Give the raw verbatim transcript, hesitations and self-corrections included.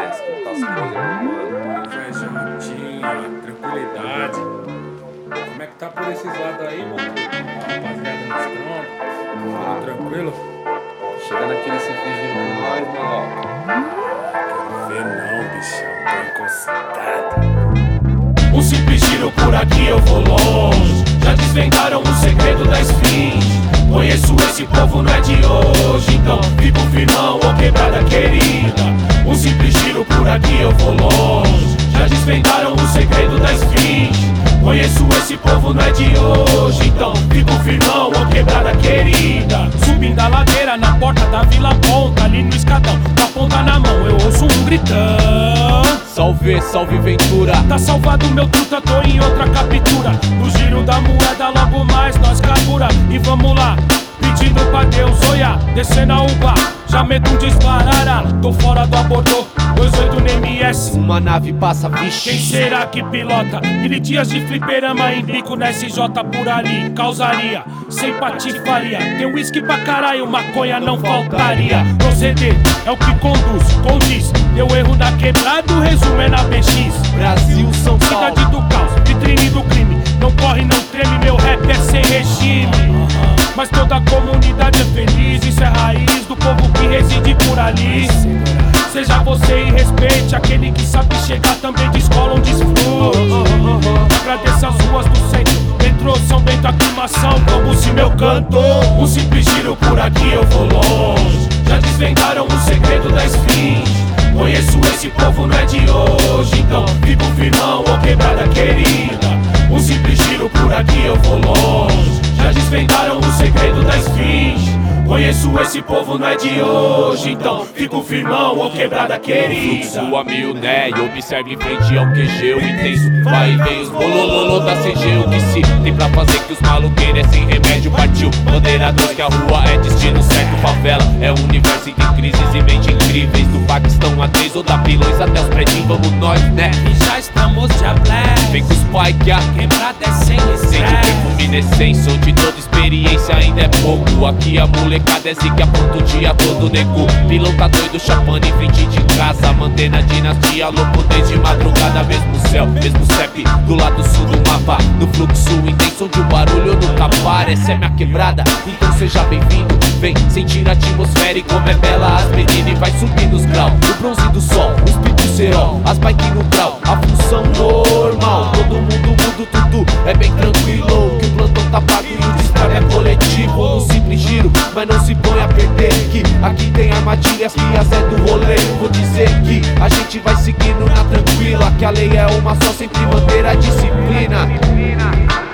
escutar as coisas, mano. Invejotinha, tranquilidade. Como é que tá por esses lados aí, mano? Rapaziada nos troncos. Tudo tranquilo? Chegando aqui nesse fingindo com nós, maloca. Quero ver não, bichão. Tô encostado. Um simples giro por aqui eu vou longe. Já desvendaram o segredo da esfinge. Conheço esse povo, não é de hoje. Então fico firmão, ô quebrada querida. Um simples giro por aqui eu vou longe. Já desvendaram o segredo da esfinge. Conheço esse povo, não é de hoje. Então fico firmão, ô quebrada querida. Subindo a ladeira na porta da Vila Ponta, ali no escadão, com a ponta na mão, eu ouço um gritão. Salve, salve Ventura. Tá salvado meu truta, tô em outra captura. No giro da moeda logo mais nós captura. E vamos lá, pedindo pra Deus olhar. Descendo a Uba, já medo de disparar. Tô fora do abordô, dois oito no M S. Uma nave passa, vixe. Quem será que pilota? Mil dias de fliperama em bico na S J por ali. Causaria, sem patifaria. Tem uísque pra caralho, maconha não faltaria. Proceder é o que conduz, condiz. Deu erro na quebrada, o resumo é na B X. Brasil, São Paulo. Cidade do caos, vitrine do crime. Não corre, não treme, meu rap é sem regime. Mas toda a comunidade é feliz, isso é raiz do povo que reside por ali. Seja você e respeite aquele que sabe chegar, também de escola um desfrute. Agradeço as ruas do centro, metrô, São Bento, aclimação, como se meu canto. Um simples giro por aqui eu vou longe. Já desvendaram o segredo da esfinge. Conheço esse povo, não é de hoje. Então fico firmão, ô quebrada querida. Um simples giro por aqui eu vou longe. Já desvendaram o segredo da esfinge. Conheço esse povo, não é de hoje. Então fico firmão, ô quebrada querida. Fluxo a mil, né? E observe em frente ao Q G, o intenso. Vai e vem os bolololô da C G. O que se tem pra fazer que os maluqueiros é sem remédio. Partiu, bandeira dois que a rua é destino certo. Favela é um universo entre crises e mente incríveis. Do Paquistão a três ou da Pilões até os prédios. Vamos nós, né? E já estamos de ablé. Vem com os pai que a quebrada é sem sente estresse. perfume na essência, onde toda experiência ainda é pouco. Aqui a molecada é zica, aponta o dia todo, nego. Pilão tá doido, chapando em frente de casa. Mantendo a dinastia, louco desde madrugada. Mesmo céu, mesmo C E P, do lado sul do mapa. No fluxo intenso, onde o barulho nunca para. Essa é minha quebrada, então seja bem-vindo. Vem sentir a atmosfera e como é bela as meninas. E vai subindo os graus, o bronze do sol, os picos cerol, as bike no grau. A função normal, todo mundo muda tudo, é bem tranquilo. Que o plantão tá pago e o descarga é coletivo. No simples giro, mas não se põe a perder. Que aqui tem armadilhas, fias é do rolê. Vou dizer que a gente vai seguindo na tranquila. Que a lei é uma só, sempre manter a disciplina.